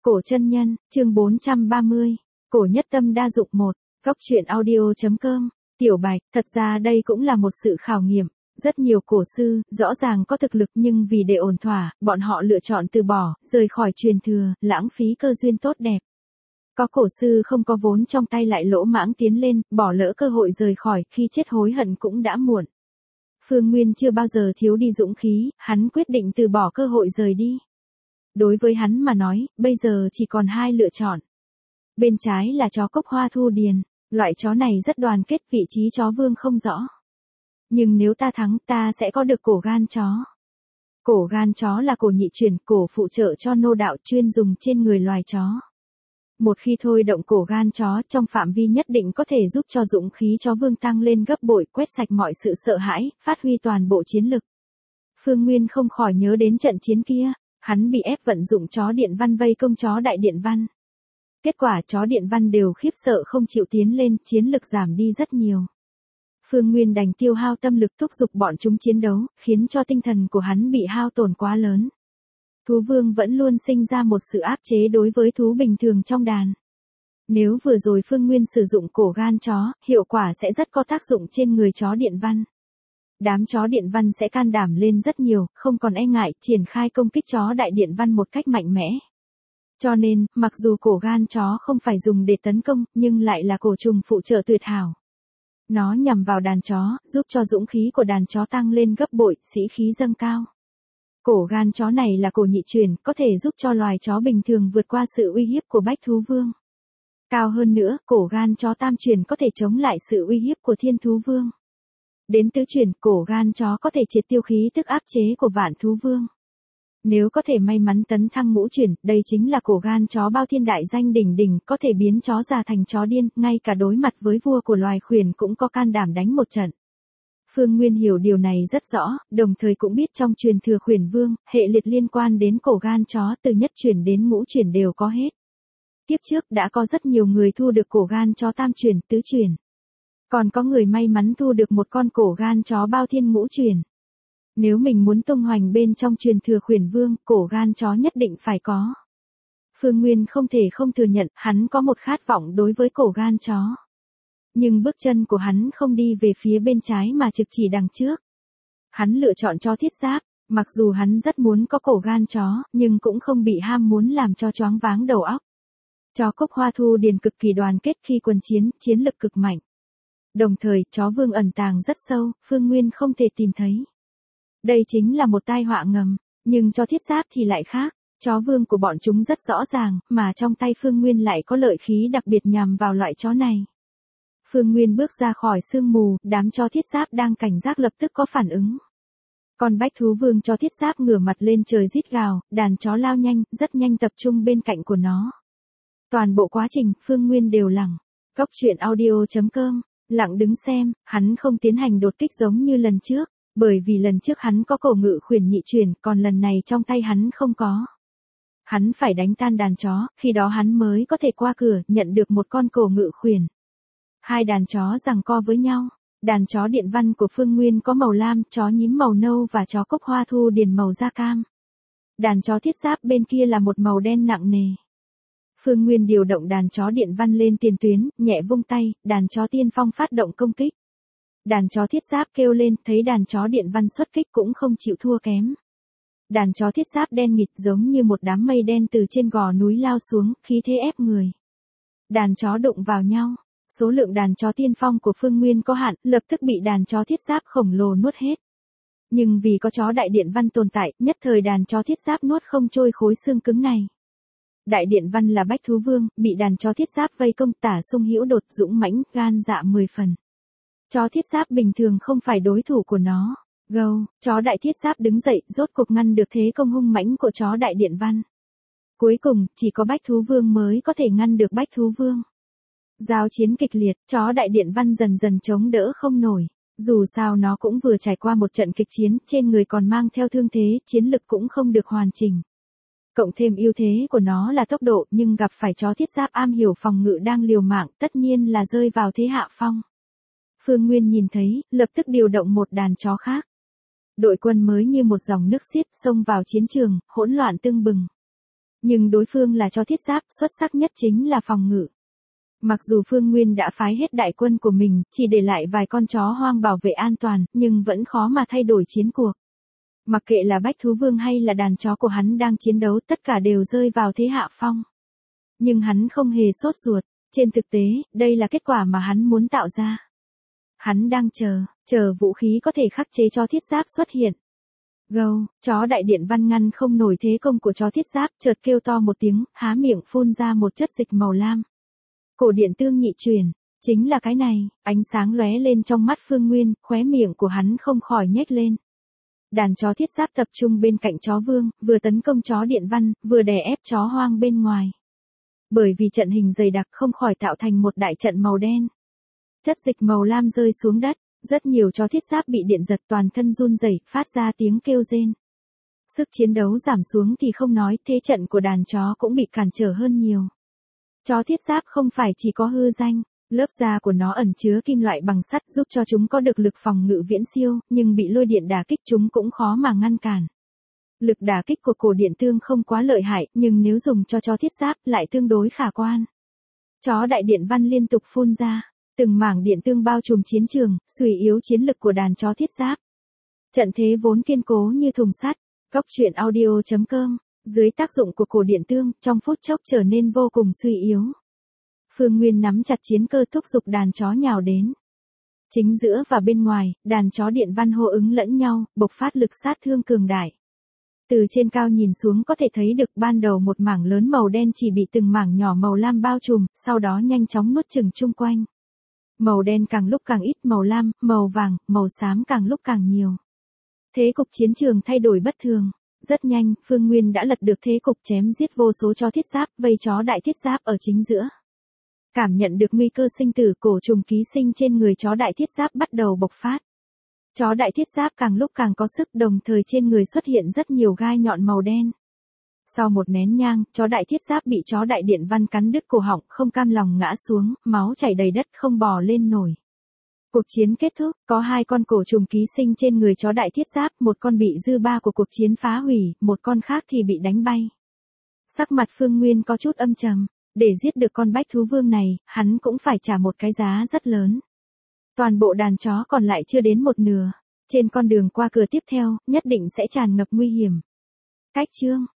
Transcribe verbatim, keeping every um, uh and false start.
Cổ chân nhân, chương bốn trăm ba mươi. Cổ nhất tâm đa dụng một. Góc truyện audio.com. Tiểu Bạch, thật ra đây cũng là một sự khảo nghiệm. Rất nhiều cổ sư, rõ ràng có thực lực nhưng vì để ổn thỏa, bọn họ lựa chọn từ bỏ, rời khỏi truyền thừa, lãng phí cơ duyên tốt đẹp. Có cổ sư không có vốn trong tay lại lỗ mãng tiến lên, bỏ lỡ cơ hội rời khỏi, khi chết hối hận cũng đã muộn. Phương Nguyên chưa bao giờ thiếu đi dũng khí, hắn quyết định từ bỏ cơ hội rời đi. Đối với hắn mà nói, bây giờ chỉ còn hai lựa chọn. Bên trái là chó cốc hoa thu điền, loại chó này rất đoàn kết, vị trí chó vương không rõ. Nhưng nếu ta thắng, ta sẽ có được cổ gan chó. Cổ gan chó là cổ nhị chuyển, cổ phụ trợ cho nô đạo chuyên dùng trên người loài chó. Một khi thôi động cổ gan chó trong phạm vi nhất định có thể giúp cho dũng khí chó vương tăng lên gấp bội, quét sạch mọi sự sợ hãi, phát huy toàn bộ chiến lực. Phương Nguyên không khỏi nhớ đến trận chiến kia. Hắn bị ép vận dụng chó điện văn vây công chó đại điện văn. Kết quả chó điện văn đều khiếp sợ không chịu tiến lên, chiến lực giảm đi rất nhiều. Phương Nguyên đành tiêu hao tâm lực thúc giục bọn chúng chiến đấu, khiến cho tinh thần của hắn bị hao tổn quá lớn. Thú vương vẫn luôn sinh ra một sự áp chế đối với thú bình thường trong đàn. Nếu vừa rồi Phương Nguyên sử dụng cổ gan chó, hiệu quả sẽ rất có tác dụng trên người chó điện văn. Đám chó điện văn sẽ can đảm lên rất nhiều, không còn e ngại, triển khai công kích chó đại điện văn một cách mạnh mẽ. Cho nên, mặc dù cổ gan chó không phải dùng để tấn công, nhưng lại là cổ trùng phụ trợ tuyệt hảo. Nó nhằm vào đàn chó, giúp cho dũng khí của đàn chó tăng lên gấp bội, sĩ khí dâng cao. Cổ gan chó này là cổ nhị chuyển, có thể giúp cho loài chó bình thường vượt qua sự uy hiếp của bách thú vương. Cao hơn nữa, cổ gan chó tam chuyển có thể chống lại sự uy hiếp của thiên thú vương. Đến tứ chuyển, cổ gan chó có thể triệt tiêu khí tức áp chế của vạn thú vương. Nếu có thể may mắn tấn thăng ngũ chuyển, đây chính là cổ gan chó bao thiên đại danh đỉnh đỉnh, có thể biến chó già thành chó điên, ngay cả đối mặt với vua của loài khuyển cũng có can đảm đánh một trận. Phương Nguyên hiểu điều này rất rõ, đồng thời cũng biết trong truyền thừa khuyển vương, hệ liệt liên quan đến cổ gan chó từ nhất chuyển đến ngũ chuyển đều có hết. Tiếp trước đã có rất nhiều người thu được cổ gan chó tam chuyển, tứ chuyển. Còn có người may mắn thu được một con cổ gan chó bao thiên ngũ chuyển. Nếu mình muốn tung hoành bên trong truyền thừa khuyển vương, cổ gan chó nhất định phải có. Phương Nguyên không thể không thừa nhận, hắn có một khát vọng đối với cổ gan chó. Nhưng bước chân của hắn không đi về phía bên trái mà trực chỉ đằng trước. Hắn lựa chọn chó thiết giáp, mặc dù hắn rất muốn có cổ gan chó, nhưng cũng không bị ham muốn làm cho choáng váng đầu óc. Chó cốc hoa thu điền cực kỳ đoàn kết khi quần chiến, chiến lực cực mạnh. Đồng thời, chó vương ẩn tàng rất sâu, Phương Nguyên không thể tìm thấy. Đây chính là một tai họa ngầm, nhưng chó thiết giáp thì lại khác, chó vương của bọn chúng rất rõ ràng, mà trong tay Phương Nguyên lại có lợi khí đặc biệt nhằm vào loại chó này. Phương Nguyên bước ra khỏi sương mù, đám chó thiết giáp đang cảnh giác lập tức có phản ứng. Còn bách thú vương chó thiết giáp ngửa mặt lên trời rít gào, đàn chó lao nhanh, rất nhanh tập trung bên cạnh của nó. Toàn bộ quá trình, Phương Nguyên đều lặng. Góc truyện audio.com. Lặng đứng xem, hắn không tiến hành đột kích giống như lần trước, bởi vì lần trước hắn có cổ ngự khuyển nhị chuyển, còn lần này trong tay hắn không có. Hắn phải đánh tan đàn chó, khi đó hắn mới có thể qua cửa, nhận được một con cổ ngự khuyển. Hai đàn chó giằng co với nhau, đàn chó điện văn của Phương Nguyên có màu lam, chó nhím màu nâu và chó cốc hoa thu điền màu da cam. Đàn chó thiết giáp bên kia là một màu đen nặng nề. Phương Nguyên điều động đàn chó điện văn lên tiền tuyến, nhẹ vung tay, đàn chó tiên phong phát động công kích. Đàn chó thiết giáp kêu lên, thấy đàn chó điện văn xuất kích cũng không chịu thua kém. Đàn chó thiết giáp đen nghịt giống như một đám mây đen từ trên gò núi lao xuống, khí thế ép người. Đàn chó đụng vào nhau, số lượng đàn chó tiên phong của Phương Nguyên có hạn, lập tức bị đàn chó thiết giáp khổng lồ nuốt hết. Nhưng vì có chó đại điện văn tồn tại, nhất thời đàn chó thiết giáp nuốt không trôi khối xương cứng này. Đại điện văn là bách thú vương, bị đàn chó thiết giáp vây công, tả sung hữu đột, dũng mãnh, gan dạ mười phần. Chó thiết giáp bình thường không phải đối thủ của nó. Gâu, chó đại thiết giáp đứng dậy, rốt cuộc ngăn được thế công hung mãnh của chó đại điện văn. Cuối cùng, chỉ có bách thú vương mới có thể ngăn được bách thú vương. Giao chiến kịch liệt, chó đại điện văn dần dần chống đỡ không nổi. Dù sao nó cũng vừa trải qua một trận kịch chiến, trên người còn mang theo thương thế, chiến lực cũng không được hoàn chỉnh. Cộng thêm ưu thế của nó là tốc độ, nhưng gặp phải chó thiết giáp am hiểu phòng ngự đang liều mạng, tất nhiên là rơi vào thế hạ phong. Phương Nguyên nhìn thấy, lập tức điều động một đàn chó khác. Đội quân mới như một dòng nước xiết xông vào chiến trường, hỗn loạn tưng bừng. Nhưng đối phương là chó thiết giáp, xuất sắc nhất chính là phòng ngự. Mặc dù Phương Nguyên đã phái hết đại quân của mình, chỉ để lại vài con chó hoang bảo vệ an toàn, nhưng vẫn khó mà thay đổi chiến cuộc. Mặc kệ là Bách Thú Vương hay là đàn chó của hắn đang chiến đấu, tất cả đều rơi vào thế hạ phong. Nhưng hắn không hề sốt ruột, trên thực tế, đây là kết quả mà hắn muốn tạo ra. Hắn đang chờ, chờ vũ khí có thể khắc chế chó thiết giáp xuất hiện. Gâu, chó đại điện văn ngăn không nổi thế công của chó thiết giáp, chợt kêu to một tiếng, há miệng phun ra một chất dịch màu lam. Cổ điện tương nhị chuyển, chính là cái này, ánh sáng lóe lên trong mắt Phương Nguyên, khóe miệng của hắn không khỏi nhếch lên. Đàn chó thiết giáp tập trung bên cạnh chó vương, vừa tấn công chó điện văn, vừa đè ép chó hoang bên ngoài. Bởi vì trận hình dày đặc không khỏi tạo thành một đại trận màu đen. Chất dịch màu lam rơi xuống đất, rất nhiều chó thiết giáp bị điện giật toàn thân run rẩy, phát ra tiếng kêu rên. Sức chiến đấu giảm xuống thì không nói, thế trận của đàn chó cũng bị cản trở hơn nhiều. Chó thiết giáp không phải chỉ có hư danh, lớp da của nó ẩn chứa kim loại bằng sắt giúp cho chúng có được lực phòng ngự viễn siêu, nhưng bị lôi điện đả kích chúng cũng khó mà ngăn cản. Lực đả kích của cổ điện tương không quá lợi hại, nhưng nếu dùng cho chó thiết giáp lại tương đối khả quan. Chó đại điện văn liên tục phun ra, từng mảng điện tương bao trùm chiến trường, suy yếu chiến lực của đàn chó thiết giáp. Trận thế vốn kiên cố như thùng sắt, Cốc truyện audio chấm com, dưới tác dụng của cổ điện tương, trong phút chốc trở nên vô cùng suy yếu. Phương Nguyên nắm chặt chiến cơ thúc giục đàn chó nhào đến. Chính giữa và bên ngoài, đàn chó điện văn hô ứng lẫn nhau, bộc phát lực sát thương cường đại. Từ trên cao nhìn xuống có thể thấy được ban đầu một mảng lớn màu đen chỉ bị từng mảng nhỏ màu lam bao trùm, sau đó nhanh chóng nuốt chửng chung quanh. Màu đen càng lúc càng ít, màu lam, màu vàng, màu xám càng lúc càng nhiều. Thế cục chiến trường thay đổi bất thường. Rất nhanh, Phương Nguyên đã lật được thế cục, chém giết vô số chó thiết giáp, vây chó đại thiết giáp ở chính giữa. Cảm nhận được nguy cơ sinh tử, cổ trùng ký sinh trên người chó đại thiết giáp bắt đầu bộc phát. Chó đại thiết giáp càng lúc càng có sức, đồng thời trên người xuất hiện rất nhiều gai nhọn màu đen. Sau một nén nhang, chó đại thiết giáp bị chó đại điện văn cắn đứt cổ họng, không cam lòng ngã xuống, máu chảy đầy đất không bò lên nổi. Cuộc chiến kết thúc, có hai con cổ trùng ký sinh trên người chó đại thiết giáp, một con bị dư ba của cuộc chiến phá hủy, một con khác thì bị đánh bay. Sắc mặt Phương Nguyên có chút âm trầm, để giết được con bách thú vương này, hắn cũng phải trả một cái giá rất lớn. Toàn bộ đàn chó còn lại chưa đến một nửa, trên con đường qua cửa tiếp theo, nhất định sẽ tràn ngập nguy hiểm. Cách chương